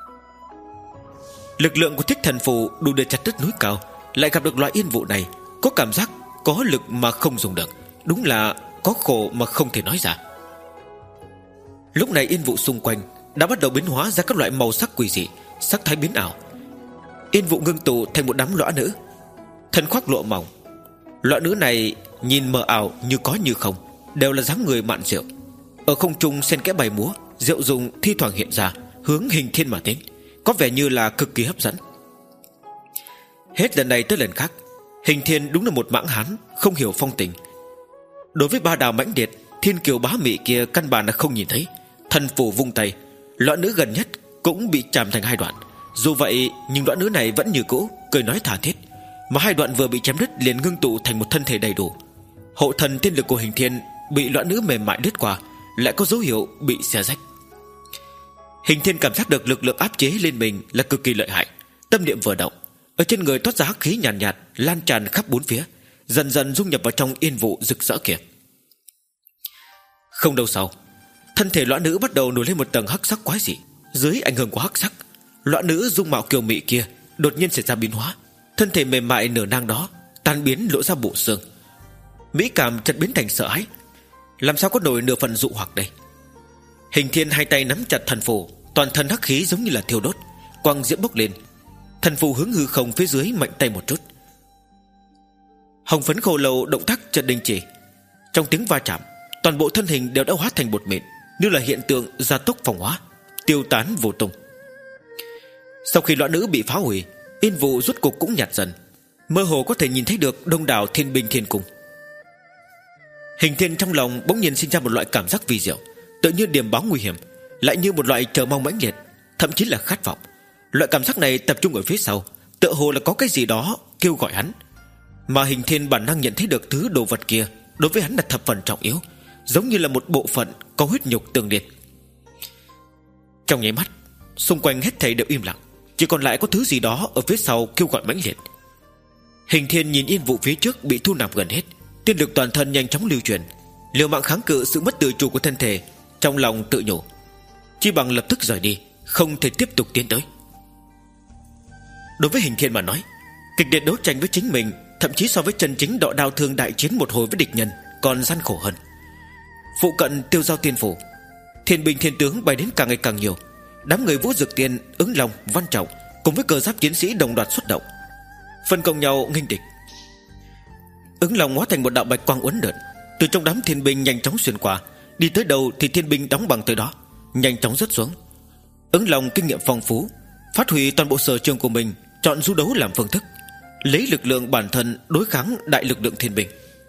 Lực lượng của Thích Thần Phù đủ để chặt đứt núi cao, lại gặp được loại yên vụ này, có cảm giác có lực mà không dùng được, đúng là có khổ mà không thể nói ra. Lúc này yên vụ xung quanh đã bắt đầu biến hóa ra các loại màu sắc quỷ dị, sắc thái biến ảo. Yên vụ ngưng tụ thành một đám lõa nữ, thân khoác lụa mỏng. Lõa nữ này nhìn mờ ảo như có như không, đều là dáng người mạn diệu. Ở không trung xen kẽ bài múa, diệu dụng thi thoảng hiện ra, hướng Hình Thiên mà đến, có vẻ như là cực kỳ hấp dẫn. Hết lần này tới lần khác, Hình Thiên đúng là một mãng hán không hiểu phong tình. Đối với ba đào mãnh liệt, thiên kiều bá mị kia căn bản là không nhìn thấy. Thần phù vung tay, lõa nữ gần nhất cũng bị chạm thành hai đoạn. Dù vậy nhưng lõa nữ này vẫn như cũ, cười nói thả thiết, mà hai đoạn vừa bị chém đứt liền ngưng tụ thành một thân thể đầy đủ. Hộ thần tiên lực của Hình Thiên bị lõa nữ mềm mại đứt qua, lại có dấu hiệu bị xé rách. Hình Thiên cảm giác được lực lượng áp chế lên mình là cực kỳ lợi hại, tâm niệm vừa động, ở trên người toát ra hắc khí nhàn nhạt, nhạt lan tràn khắp bốn phía, dần dần dung nhập vào trong yên vụ rực rỡ kia. Không lâu sau, thân thể lõa nữ bắt đầu nổi lên một tầng hắc sắc quái dị. Dưới ảnh hưởng của hắc sắc, lõa nữ dung mạo kiều mị kia đột nhiên xảy ra biến hóa, thân thể mềm mại nở nang đó tan biến lộ ra bộ xương, mỹ cảm chợt biến thành sợ hãi. Làm sao có nổi nửa phần dụ hoặc đây? Hình Thiên hai tay nắm chặt thần phù, toàn thân hắc khí giống như là thiêu đốt, quang diễm bốc lên. Thần phù hướng hư không phía dưới mạnh tay một chút, Hồng phấn khô lâu động tác chợt đình chỉ. Trong tiếng va chạm, toàn bộ thân hình đều đã hóa thành bột mịn, như là hiện tượng gia tốc phong hóa, tiêu tán vô tung. Sau khi loạn nữ bị phá hủy, yên vụ rốt cục cũng nhạt dần, mơ hồ có thể nhìn thấy được đông đảo thiên binh thiên cung. Hình Thiên trong lòng bỗng nhiên sinh ra một loại cảm giác vi diệu, tự như điềm báo nguy hiểm, lại như một loại chờ mong mãnh liệt, thậm chí là khát vọng. Loại cảm giác này tập trung ở phía sau, tựa hồ là có cái gì đó kêu gọi hắn. Mà Hình Thiên bản năng nhận thấy được thứ đồ vật kia đối với hắn là thập phần trọng yếu, giống như là một bộ phận có huyết nhục tương liên. Trong nháy mắt, xung quanh hết thảy đều im lặng, chỉ còn lại có thứ gì đó ở phía sau kêu gọi mãnh liệt. Hình Thiên nhìn yên vụ phía trước bị thu nạp gần hết, tiên lực toàn thân nhanh chóng lưu truyền, liều mạng kháng cự sự mất tự chủ của thân thể. Trong lòng tự nhủ, chi bằng lập tức rời đi, không thể tiếp tục tiến tới. Đối với Hình Thiên mà nói, kịch liệt đấu tranh với chính mình, thậm chí so với chân chính đọ đao thương đại chiến một hồi với địch nhân còn gian khổ hơn. Phụ cận tiêu giao tiên phủ, thiên binh thiên tướng bay đến càng ngày càng nhiều. Đám người Vũ Dực Tiên, Ứng Long, Văn Trọng cùng với cờ giáp chiến sĩ đồng loạt xuất động, phân công nhau nghênh địch. Ứng Long hóa thành một đạo bạch quang uốn lượn, từ trong đám thiên binh nhanh chóng xuyên qua, đi tới đâu thì thiên binh đóng bằng tới đó, nhanh chóng rớt xuống. Ứng Long kinh nghiệm phong phú, phát huy toàn bộ sở trường của mình, chọn du đấu làm phương thức, lấy lực lượng bản thân đối kháng đại lực lượng thiên binh.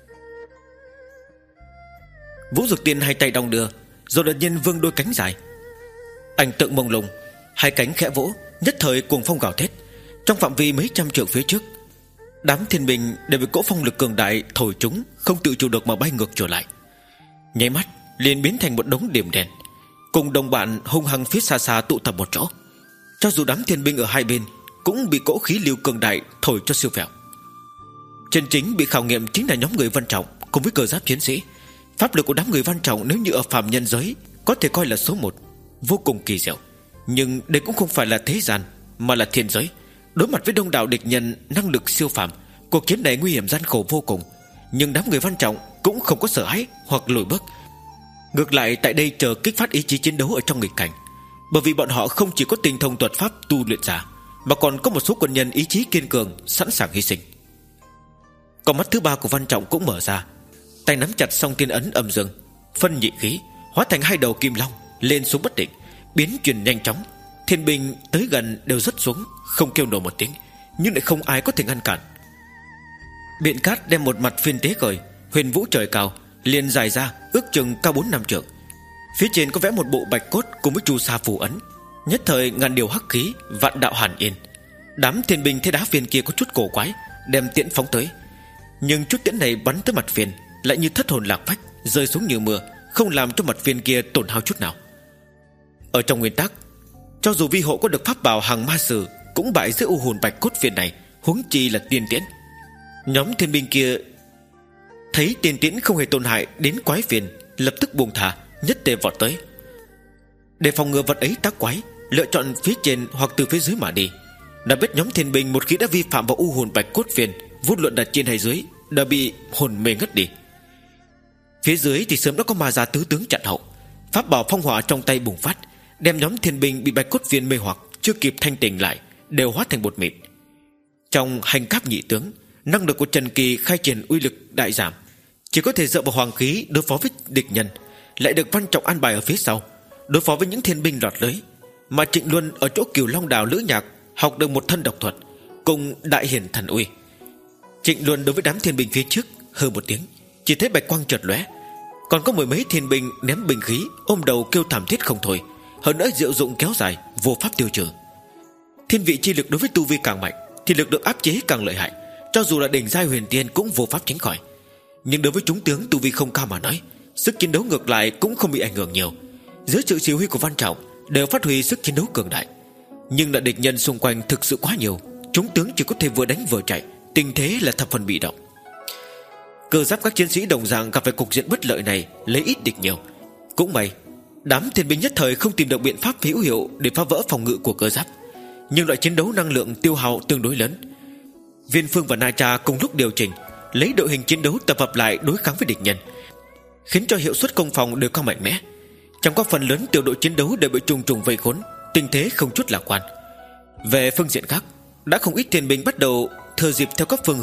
Vũ Dực Tiên hai tay đong đưa, rồi đột nhiên vươn đôi cánh dài, ảnh tượng mông lung, hai cánh khẽ vỗ, nhất thời cuồng phong gào thét. Trong phạm vi mấy trăm trượng phía trước, đám thiên binh đều bị cỗ phong lực cường đại thổi chúng, không tự chủ được mà bay ngược trở lại, nháy mắt liền biến thành một đống điểm đen, cùng đồng bạn hung hăng phía xa xa tụ tập một chỗ. Cho dù đám thiên binh ở hai bên cũng bị cỗ khí lưu cường đại thổi cho siêu vẹo. Chân chính bị khảo nghiệm chính là nhóm người Văn Trọng cùng với cờ giáp chiến sĩ. Pháp lực của đám người Văn Trọng nếu như ở phàm nhân giới có thể coi là số một, vô cùng kỳ diệu. Nhưng đây cũng không phải là thế gian, mà là thiên giới. Đối mặt với đông đảo địch nhân năng lực siêu phàm, cuộc chiến này nguy hiểm gian khổ vô cùng. Nhưng đám người Văn Trọng cũng không có sợ hãi hoặc lùi bước, ngược lại tại đây chờ kích phát ý chí chiến đấu ở trong nghịch cảnh. Bởi vì bọn họ không chỉ có tinh thông thuật pháp tu luyện giả, mà còn có một số quân nhân ý chí kiên cường, sẵn sàng hy sinh. Còn mắt thứ ba của Văn Trọng cũng mở ra, tay nắm chặt song tiên ấn âm dương, phân nhị khí hóa thành hai đầu kim long lên xuống bất định, biến chuyển nhanh chóng. Thiên binh tới gần đều rớt xuống, không kêu nổi một tiếng, nhưng lại không ai có thể ngăn cản. Biện cát đem một mặt phiên tế cởi, huyền vũ trời cao liền dài ra, ước chừng cao bốn năm trượng. Phía trên có vẽ một bộ bạch cốt cùng với chu sa phù ấn, nhất thời ngàn điều hắc khí, vạn đạo hàn yên. Đám thiên binh thấy đá phiên kia có chút cổ quái, đem tiễn phóng tới, nhưng chút tiễn này bắn tới mặt phiên lại như thất hồn lạc phách, rơi xuống như mưa, không làm cho mặt phiên kia tổn hao chút nào. Ở trong nguyên tắc, cho dù vi hộ có được pháp bảo hàng ma sử cũng bại giữa u hồn bạch cốt phiên này, huống chi là tiên tiễn. Nhóm thiên binh kia thấy tiên tiễn không hề tổn hại đến quái phiên, lập tức buông thả, nhất tề vọt tới. Để phòng ngừa vật ấy tác quái, lựa chọn phía trên hoặc từ phía dưới mà đi. Đã biết nhóm thiên binh một khi đã vi phạm vào u hồn bạch cốt phiên, vô luận đặt trên hay dưới đã bị hồn mê ngất đi. Phía dưới thì sớm đã có ma gia tứ tướng chặn hậu, pháp bảo phong hỏa trong tay bùng phát, đem nhóm thiên binh bị bạch cốt phiên mê hoặc chưa kịp thanh tỉnh lại đều hóa thành bột mịn. Trong hành cáp nhị tướng, năng lực của Trần Kỳ khai triển uy lực đại giảm, chỉ có thể dựa vào hoàng khí đối phó với địch nhân, lại được Văn Trọng an bài ở phía sau đối phó với những thiên binh lọt lưới. Mà Trịnh Luân ở chỗ Cửu Long Đảo Lữ Nhạc học được một thân độc thuật cùng đại hiển thần uy. Trịnh Luân đối với đám thiên binh phía trước hừ một tiếng, chỉ thấy bạch quang chợt lóe, còn có mười mấy thiên binh ném binh khí, ôm đầu kêu thảm thiết không thôi. Hơn nữa diệu dụng kéo dài, vô pháp tiêu trừ. Thiên vị chi lực đối với tu vi càng mạnh thì lực được áp chế càng lợi hại, cho dù là đỉnh giai huyền tiên cũng vô pháp tránh khỏi. Nhưng đối với chúng tướng tu vi không cao mà nói, sức chiến đấu ngược lại cũng không bị ảnh hưởng nhiều. Dưới sự chỉ huy của Văn Trọng đều phát huy sức chiến đấu cường đại. Nhưng là địch nhân xung quanh thực sự quá nhiều, chúng tướng chỉ có thể vừa đánh vừa chạy, tình thế là thập phần bị động. Cơ giáp các chiến sĩ đồng dạng gặp phải cục diện bất lợi này, lấy ít địch nhiều. Cũng may đám thiên binh nhất thời không tìm được biện pháp hữu hiệu để phá vỡ phòng ngự của cơ giáp, nhưng loại chiến đấu năng lượng tiêu hao tương đối lớn. Viên Phương và Na Cha cùng lúc điều chỉnh, lấy đội hình chiến đấu tập hợp lại đối kháng với địch nhân, khiến cho hiệu suất công phòng đều cao mạnh mẽ. Trong các phần lớn tiểu đội chiến đấu đều bị trùng trùng vây khốn, tình thế không chút lạc quan. Về phương diện khác, đã không ít thiên binh bắt đầu thừa dịp theo các phương hướng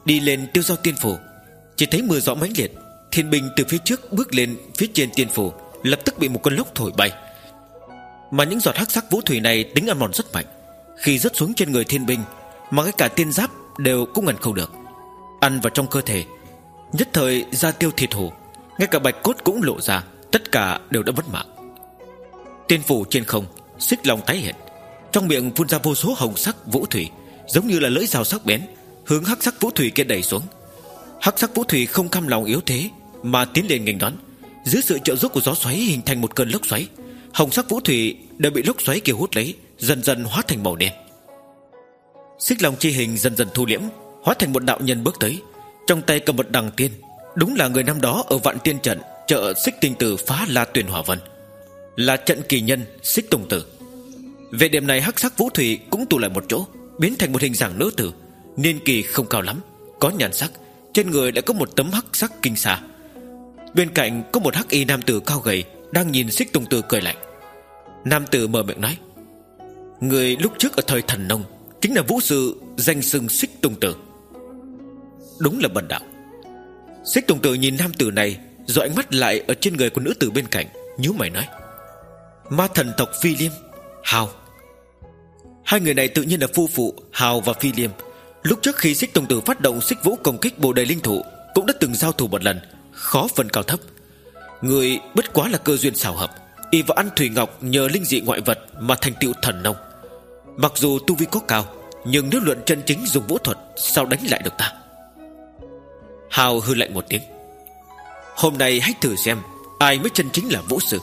đi lên tiêu giao tiên phủ. Chỉ thấy mưa gió mãnh liệt, thiên binh từ phía trước bước lên phía trên tiên phủ, lập tức bị một cơn lốc thổi bay. Mà những giọt hắc sắc vũ thủy này tính ăn mòn rất mạnh, khi rớt xuống trên người thiên binh mà ngay cả tiên giáp đều cũng ngăn không được, ăn vào trong cơ thể, nhất thời da tiêu thịt hổ, ngay cả bạch cốt cũng lộ ra, tất cả đều đã mất mạng. Tiên phủ trên không, xích long tái hiện, trong miệng phun ra vô số hồng sắc vũ thủy, giống như là lưỡi dao sắc bén, hướng hắc sắc vũ thủy kia đẩy xuống. Hắc sắc vũ thủy không cam lòng yếu thế mà tiến lên nghênh đón, dưới sự trợ giúp của gió xoáy hình thành một cơn lốc xoáy. Hồng sắc vũ thủy đều bị lốc xoáy kia hút lấy, dần dần hóa thành màu đen. Xích long chi hình dần dần thu liễm, hóa thành một đạo nhân bước tới, trong tay cầm một đằng tiên, đúng là người năm đó ở Vạn Tiên trận trợ Xích Tinh Tử phá La Tuyền Hỏa Vân, là trận kỳ nhân Xích Tùng Tử. Về điểm này, hắc sắc vũ thủy cũng tụ lại một chỗ, biến thành một hình dạng nữ tử, niên kỳ không cao lắm, có nhan sắc, trên người đã có một tấm hắc sắc kinh xà. Bên cạnh có một hắc y nam tử cao gầy đang nhìn Xích Tùng Tử cười lạnh. Nam tử mở miệng nói: người lúc trước ở thời Thần Nông chính là vũ sư danh xưng Xích Tùng Tử. Đúng là bần đạo. Xích Tùng Tử nhìn nam tử này, rồi ánh mắt lại ở trên người của nữ tử bên cạnh, nhíu mày nói: ma thần tộc Phi Liêm, Hào. Hai người này tự nhiên là phu phụ Hào và Phi Liêm. Lúc trước khi Xích Tùng Tử phát động xích vũ công kích Bồ Đề Linh Thụ, cũng đã từng giao thủ một lần, khó phân cao thấp. Người bất quá là cơ duyên xảo hợp, y vào ăn thủy ngọc nhờ linh dị ngoại vật mà thành tựu thần nông. Mặc dù tu vi có cao, nhưng nếu luận chân chính dùng vũ thuật, sao đánh lại được ta? Hào hư lạnh một tiếng: hôm nay hãy thử xem ai mới chân chính là vũ sư.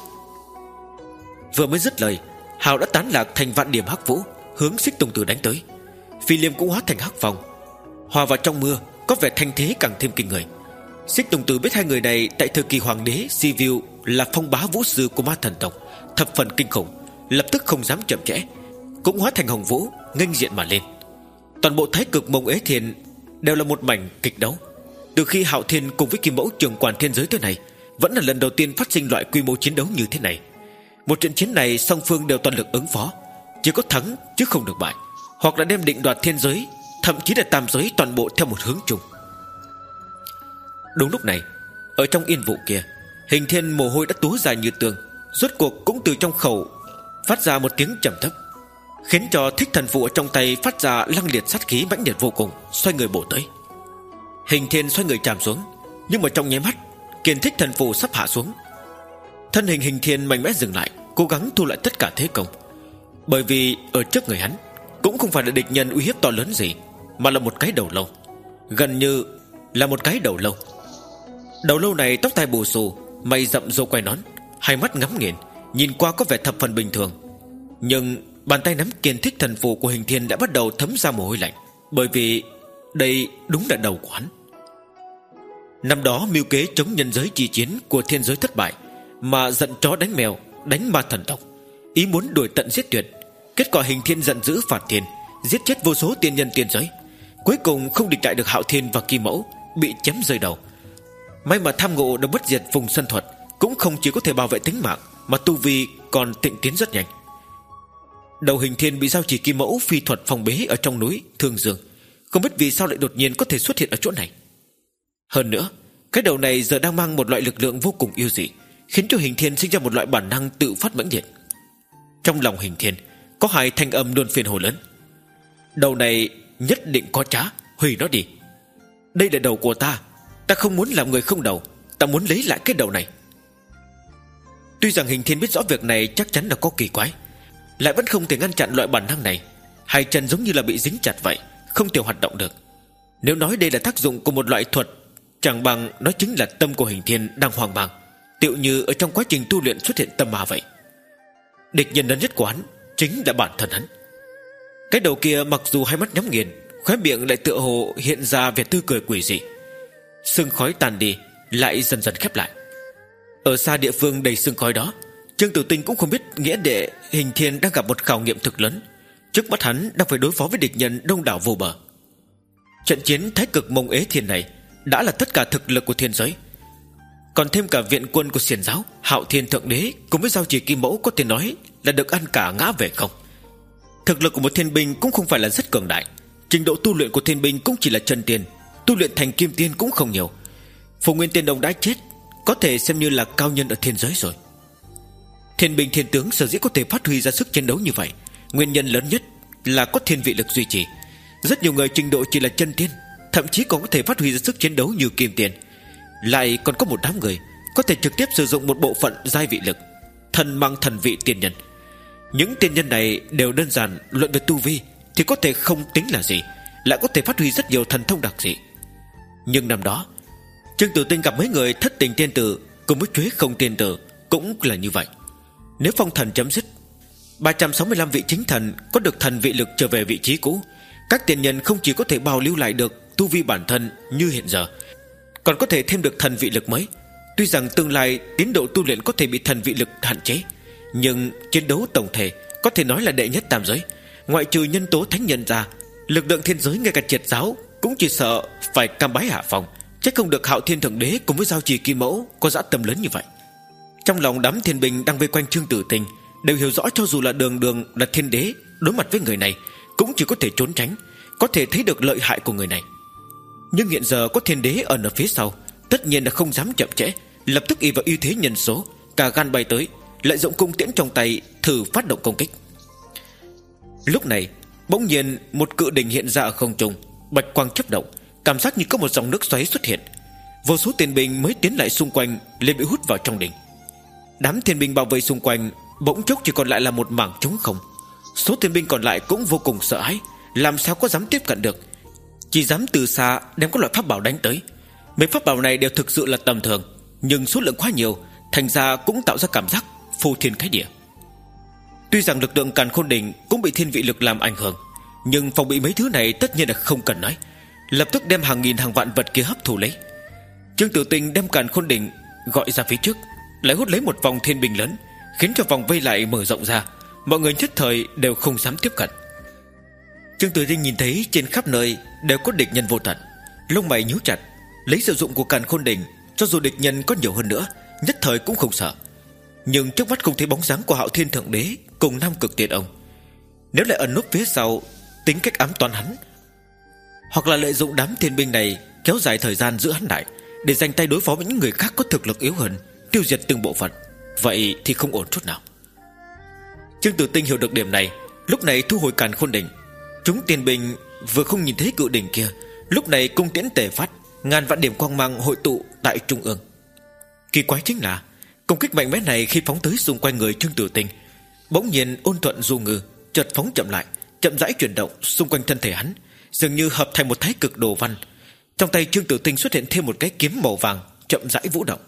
Vừa mới dứt lời, Hào đã tán lạc thành vạn điểm hắc vũ, hướng Xích Tùng Tử đánh tới. Phi Liêm cũng hóa thành hắc phong, hòa vào trong mưa, có vẻ thanh thế càng thêm kinh người. Xích Tùng Tử biết hai người này tại thời kỳ hoàng đế Sibiu là phong bá vũ sư của ma thần tộc, thập phần kinh khủng, lập tức không dám chậm trễ, cũng hóa thành hồng vũ nghênh diện mà lên. Toàn bộ Thái Cực Mông Ế Thiên đều là một mảnh kịch đấu. Từ khi Hạo Thiên cùng với Kim Mẫu trưởng quản thiên giới tới này, vẫn là lần đầu tiên phát sinh loại quy mô chiến đấu như thế này. Một trận chiến này song phương đều toàn lực ứng phó, chỉ có thắng chứ không được bại, hoặc là đem định đoạt thiên giới, thậm chí là tam giới toàn bộ theo một hướng chung. Đúng lúc này, ở trong yên vụ kia, Hình Thiên mồ hôi đã túa dài như tường, rốt cuộc cũng từ trong khẩu phát ra một tiếng trầm thấp, khiến cho Thích Thần Phù ở trong tay phát ra lăng liệt sát khí mãnh liệt vô cùng, xoay người bổ tới. Hình Thiên xoay người chạm xuống, nhưng mà trong nháy mắt, Kiền Thích Thần Phù sắp hạ xuống. Thân hình Hình Thiên mạnh mẽ dừng lại, cố gắng thu lại tất cả thế công, bởi vì ở trước người hắn cũng không phải là địch nhân uy hiếp to lớn gì, mà là một cái đầu lâu, gần như là một cái đầu lâu. Đầu lâu này tóc tai bù xù, mày rậm râu quai nón, hai mắt ngắm nghiền, nhìn qua có vẻ thập phần bình thường. Nhưng bàn tay nắm Kiền Thích Thần Phù của Hình Thiên đã bắt đầu thấm ra mồ hôi lạnh, bởi vì đây đúng là đầu của hắn. Năm đó mưu kế chống nhân giới chi chiến của thiên giới thất bại, mà giận chó đánh mèo, đánh ma thần tộc, ý muốn đuổi tận giết tuyệt. Kết quả Hình Thiên giận dữ phạt thiên, giết chết vô số tiên nhân tiên giới, cuối cùng không địch lại được Hạo Thiên và Kim Mẫu, bị chém rơi đầu. May mà tham ngộ được bất diệt vùng sân thuật, cũng không chỉ có thể bảo vệ tính mạng, mà tu vi còn tịnh tiến rất nhanh. Đầu Hình Thiên bị giao chỉ Kim Mẫu phi thuật phòng bế ở trong núi Thương Dương, không biết vì sao lại đột nhiên có thể xuất hiện ở chỗ này. Hơn nữa, cái đầu này giờ đang mang một loại lực lượng vô cùng yêu dị, khiến cho Hình Thiên sinh ra một loại bản năng tự phát mãnh liệt. Trong lòng Hình Thiên có hai thanh âm luôn phiền hồ lớn: đầu này nhất định có trá, hủy nó đi. Đây là đầu của ta, ta không muốn làm người không đầu, ta muốn lấy lại cái đầu này. Tuy rằng Hình Thiên biết rõ việc này chắc chắn là có kỳ quái, lại vẫn không thể ngăn chặn loại bản năng này. Hai chân giống như là bị dính chặt vậy, không thể hoạt động được. Nếu nói đây là tác dụng của một loại thuật, chẳng bằng nó chính là tâm của Hình Thiên đang hoang mang, tựu như ở trong quá trình tu luyện xuất hiện tâm ma vậy. Địch nhân lớn nhất của hắn chính là bản thân hắn. Cái đầu kia mặc dù hai mắt nhắm nghiền, khóe miệng lại tựa hồ hiện ra vẻ tươi cười quỷ dị. Sương khói tàn đi, lại dần dần khép lại. Ở xa địa phương đầy sương khói đó, Trương Tử Tinh cũng không biết nghĩa đệ Hình Thiên đang gặp một khảo nghiệm thực lớn. Trước mắt hắn đang phải đối phó với địch nhân đông đảo vô bờ. Trận chiến Thái Cực Mông Ế Thiên này đã là tất cả thực lực của thiên giới, còn thêm cả viện quân của Xiển giáo, Hạo Thiên Thượng Đế cùng với giao chỉ Kim Mẫu, có thể nói là được ăn cả ngã về không. Thực lực của một thiên binh cũng không phải là rất cường đại, trình độ tu luyện của thiên binh cũng chỉ là chân tiên, tu luyện thành kim tiên cũng không nhiều. Phùng Nguyên Tiên Ông đã chết, có thể xem như là cao nhân ở thiên giới rồi. Thiên binh thiên tướng sở dĩ có thể phát huy ra sức chiến đấu như vậy, nguyên nhân lớn nhất là có thiên vị lực duy trì. Rất nhiều người trình độ chỉ là chân tiên, thậm chí còn có thể phát huy ra sức chiến đấu như kim tiền. Lại còn có một đám người có thể trực tiếp sử dụng một bộ phận giai vị lực, thần mang thần vị tiên nhân. Những tiên nhân này đều đơn giản luận về tu vi thì có thể không tính là gì, lại có thể phát huy rất nhiều thần thông đặc dị. Nhưng năm đó Trương Tử Tinh gặp mấy người thất tình tiên tử cùng với chuế không tiên tử cũng là như vậy. Nếu phong thần chấm dứt, ba trăm sáu mươi lăm vị chính thần có được thần vị lực trở về vị trí cũ, các tiên nhân không chỉ có thể bảo lưu lại được tu vi bản thân như hiện giờ, còn có thể thêm được thần vị lực mới. Tuy rằng tương lai tiến độ tu luyện có thể bị thần vị lực hạn chế, nhưng chiến đấu tổng thể có thể nói là đệ nhất tam giới. Ngoại trừ nhân tố thánh nhân ra, lực lượng thiên giới ngay cả triệt giáo cũng chỉ sợ phải cam bái hạ phòng. Chắc không được Hạo Thiên Thượng Đế cùng với Giao Trì Kim Mẫu có dã tâm lớn như vậy. Trong lòng đám thiên binh đang vây quanh Trương Tử Tinh đều hiểu rõ, cho dù là đường đường là thiên đế, đối mặt với người này cũng chỉ có thể trốn tránh, có thể thấy được lợi hại của người này. Nhưng hiện giờ có thiên đế ở ở phía sau, tất nhiên là không dám chậm trễ, lập tức y vào ưu thế nhân số, cả gan bay tới, lợi dụng cung tiễn trong tay thử phát động công kích. Lúc này bỗng nhiên một cự đỉnh hiện ra ở không trung, bạch quang chớp động, cảm giác như có một dòng nước xoáy xuất hiện. Vô số thiên binh mới tiến lại xung quanh liền bị hút vào trong đỉnh. Đám thiên binh bao vây xung quanh bỗng chốc chỉ còn lại là một mảng trống không. Số thiên binh còn lại cũng vô cùng sợ hãi, làm sao có dám tiếp cận được, chỉ dám từ xa đem các loại pháp bảo đánh tới. Mấy pháp bảo này đều thực sự là tầm thường, nhưng số lượng quá nhiều, thành ra cũng tạo ra cảm giác phô thiên cái địa. Tuy rằng lực lượng Càn Khôn Đỉnh cũng bị thiên vị lực làm ảnh hưởng, nhưng phòng bị mấy thứ này tất nhiên là không cần nói, lập tức đem hàng nghìn hàng vạn vật kia hấp thụ lấy. Trương Tử Tinh đem Càn Khôn Đỉnh gọi ra phía trước, lại hút lấy một vòng thiên binh lớn, khiến cho vòng vây lại mở rộng ra. Mọi người nhất thời đều không dám tiếp cận. Trương Tử Tinh nhìn thấy trên khắp nơi đều có địch nhân vô tận, lông mày nhíu chặt. Lấy sử dụng của Càn Khôn Đỉnh, cho dù địch nhân có nhiều hơn nữa, nhất thời cũng không sợ. Nhưng trước mắt không thấy bóng dáng của Hạo Thiên Thượng Đế cùng Nam Cực Tiên Ông. Nếu lại ẩn núp phía sau, tính cách ám toán hắn, hoặc là lợi dụng đám thiên binh này kéo dài thời gian giữ hắn lại, để dành tay đối phó với những người khác có thực lực yếu hơn, tiêu diệt từng bộ phận, vậy thì không ổn chút nào. Trương Tử Tinh hiểu được điểm này, lúc này thu hồi Càn Khôn Đỉnh. Chúng tiên binh vừa không nhìn thấy cự đỉnh kia, lúc này cung tiễn tề phát, ngàn vạn điểm quang mang hội tụ tại trung ương. Kỳ quái chính là công kích mạnh mẽ này khi phóng tới xung quanh người Trương Tử Tinh, bỗng nhiên ôn thuận du ngư, chợt phóng chậm lại, chậm rãi chuyển động xung quanh thân thể hắn, dường như hợp thành một thái cực đồ văn. Trong tay Trương Tử Tinh xuất hiện thêm một cái kiếm màu vàng, chậm rãi vũ động.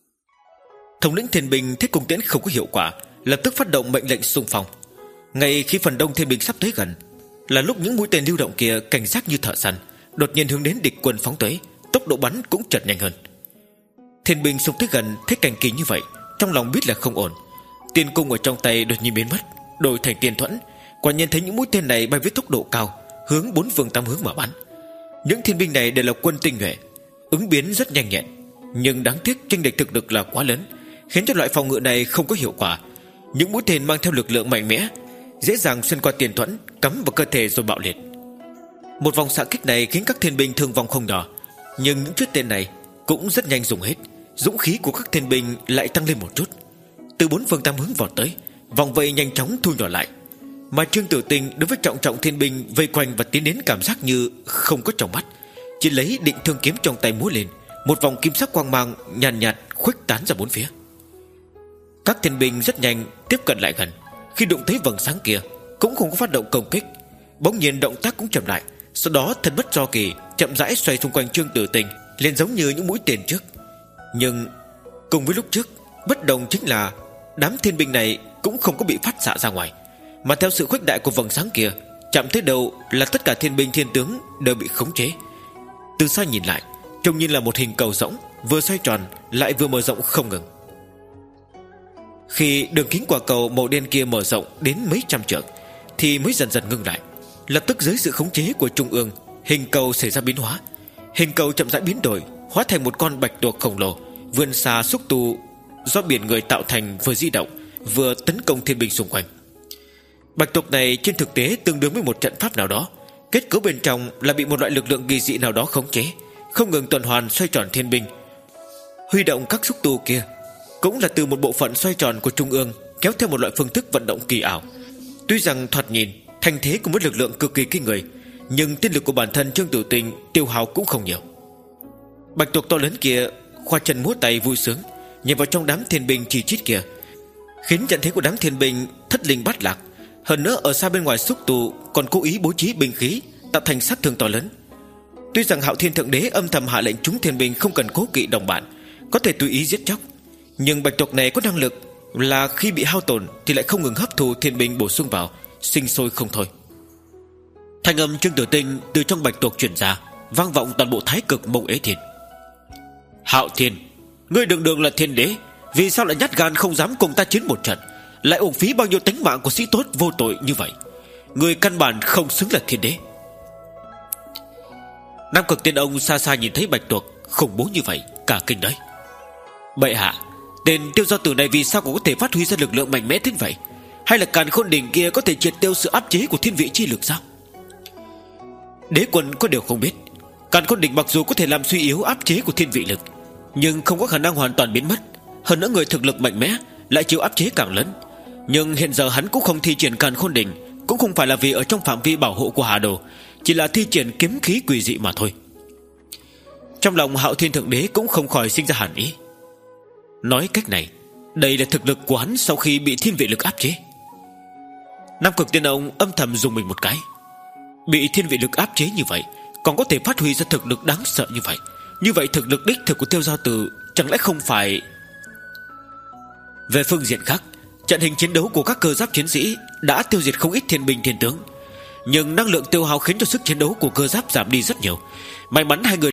Thống lĩnh thiên binh thấy cung tiễn không có hiệu quả, lập tức phát động mệnh lệnh xung phong. Ngay khi phần đông thiên binh sắp tới gần, là lúc những mũi tên lưu động kia cảnh giác như thợ săn, đột nhiên hướng đến địch quân phóng tới, tốc độ bắn cũng chợt nhanh hơn. Thiên binh xông tới gần thấy cảnh kỳ như vậy, trong lòng biết là không ổn. Tiên cung ở trong tay đột nhiên biến mất, đổi thành tiên thuẫn. Quả nhiên thấy những mũi tên này bay với tốc độ cao, hướng bốn phương tám hướng mà bắn. Những thiên binh này đều là quân tinh nhuệ, ứng biến rất nhanh nhẹn, nhưng đáng tiếc chênh lệch thực lực là quá lớn, khiến cho loại phòng ngự này không có hiệu quả. Những mũi tên mang theo lực lượng mạnh mẽ, dễ dàng xuyên qua tiền thuẫn, cắm vào cơ thể rồi bạo liệt. Một vòng xạ kích này khiến các thiên binh thương vong không nhỏ, nhưng những chiếc tên này cũng rất nhanh dùng hết. Dũng khí của các thiên binh lại tăng lên một chút, từ bốn phương tám hướng vọt tới, vòng vây nhanh chóng thu nhỏ lại. Mà Trương Tử Tinh đối với trọng trọng thiên binh vây quanh và tiến đến cảm giác như không có trong mắt, chỉ lấy định thương kiếm trong tay múa lên, một vòng kim sắc quang mang nhàn nhạt, nhạt khuếch tán ra bốn phía. Các thiên binh rất nhanh tiếp cận lại gần, khi đụng thấy vầng sáng kia cũng không có phát động công kích, bỗng nhiên động tác cũng chậm lại, sau đó thân bất do kỳ chậm rãi xoay xung quanh Trương Tử Tinh, liền giống như những mũi tên trước. Nhưng cùng với lúc trước, bất đồng chính là đám thiên binh này cũng không có bị phát xạ ra ngoài, mà theo sự khuếch đại của vầng sáng kia, chạm tới đầu là tất cả thiên binh thiên tướng đều bị khống chế. Từ xa nhìn lại, trông như là một hình cầu rỗng, vừa xoay tròn lại vừa mở rộng không ngừng. Khi đường kính quả cầu màu đen kia mở rộng đến mấy trăm trượng, thì mới dần dần ngưng lại. Lập tức dưới sự khống chế của trung ương, hình cầu xảy ra biến hóa. Hình cầu chậm rãi biến đổi, hóa thành một con bạch tuộc khổng lồ, vươn xa xúc tu do biển người tạo thành, vừa di động vừa tấn công thiên binh xung quanh. Bạch tuộc này trên thực tế tương đương với một trận pháp nào đó, kết cấu bên trong là bị một loại lực lượng kỳ dị nào đó khống chế, không ngừng tuần hoàn xoay tròn thiên binh. Huy động các xúc tu kia cũng là từ một bộ phận xoay tròn của trung ương, kéo theo một loại phương thức vận động kỳ ảo. Tuy rằng thoạt nhìn thành thế của một lực lượng cực kỳ kinh người, nhưng tiên lực của bản thân Trương Tử Tình tiêu hao cũng không nhiều. Bạch tuộc to lớn kia khoa chân múa tay vui sướng, nhìn vào trong đám thiên binh chỉ chít kia, khiến trận thế của đám thiên binh thất linh bát lạc. Hơn nữa ở xa bên ngoài xúc tu còn cố ý bố trí binh khí, tạo thành sát thương to lớn. Tuy rằng Hạo Thiên Thượng Đế âm thầm hạ lệnh chúng thiên binh không cần cố kỵ đồng bạn, có thể tùy ý giết chóc, nhưng bạch tuộc này có năng lực là khi bị hao tổn thì lại không ngừng hấp thụ thiên binh bổ sung vào, sinh sôi không thôi. Thanh âm Trương Tử Tinh từ trong bạch tuộc truyền ra, vang vọng toàn bộ Thái Cực Mông Ế Thiên. Hạo Thiên, ngươi đường đường là thiên đế, vì sao lại nhát gan không dám cùng ta chiến một trận, lại uổng phí bao nhiêu tính mạng của sĩ tốt vô tội như vậy? Ngươi căn bản không xứng là thiên đế. Nam Cực Tiên Ông xa xa nhìn thấy bạch tuộc khủng bố như vậy, cả kinh đấy. Bệ hạ, tên Tiêu Giao Tử này vì sao cũng có thể phát huy ra lực lượng mạnh mẽ thế vậy? Hay là Càn Khôn Đỉnh kia có thể triệt tiêu sự áp chế của thiên vị chi lực sao? Đế quân có điều không biết, Càn Khôn Đỉnh mặc dù có thể làm suy yếu áp chế của thiên vị lực, nhưng không có khả năng hoàn toàn biến mất. Hơn nữa người thực lực mạnh mẽ lại chịu áp chế càng lớn. Nhưng hiện giờ hắn cũng không thi triển Càn Khôn Đỉnh, cũng không phải là vì ở trong phạm vi bảo hộ của Hà Đồ, chỉ là thi triển kiếm khí quỷ dị mà thôi. Trong lòng Hạo Thiên Thượng Đế cũng không khỏi sinh ra hàn ý. Nói cách này, đây là thực lực của hắn sau khi bị thiên vị lực áp chế. Nam Cực Tiên Ông âm thầm dùng mình một cái. Bị thiên vị lực áp chế như vậy, còn có thể phát huy ra thực lực đáng sợ như vậy, như vậy thực lực đích thực của Tiêu Giao Tử chẳng lẽ không phải... Về phương diện khác, trận hình chiến đấu của các cơ giáp chiến sĩ đã tiêu diệt không ít thiên binh thiên tướng, nhưng năng lượng tiêu hao khiến cho sức chiến đấu của cơ giáp giảm đi rất nhiều. May mắn hai người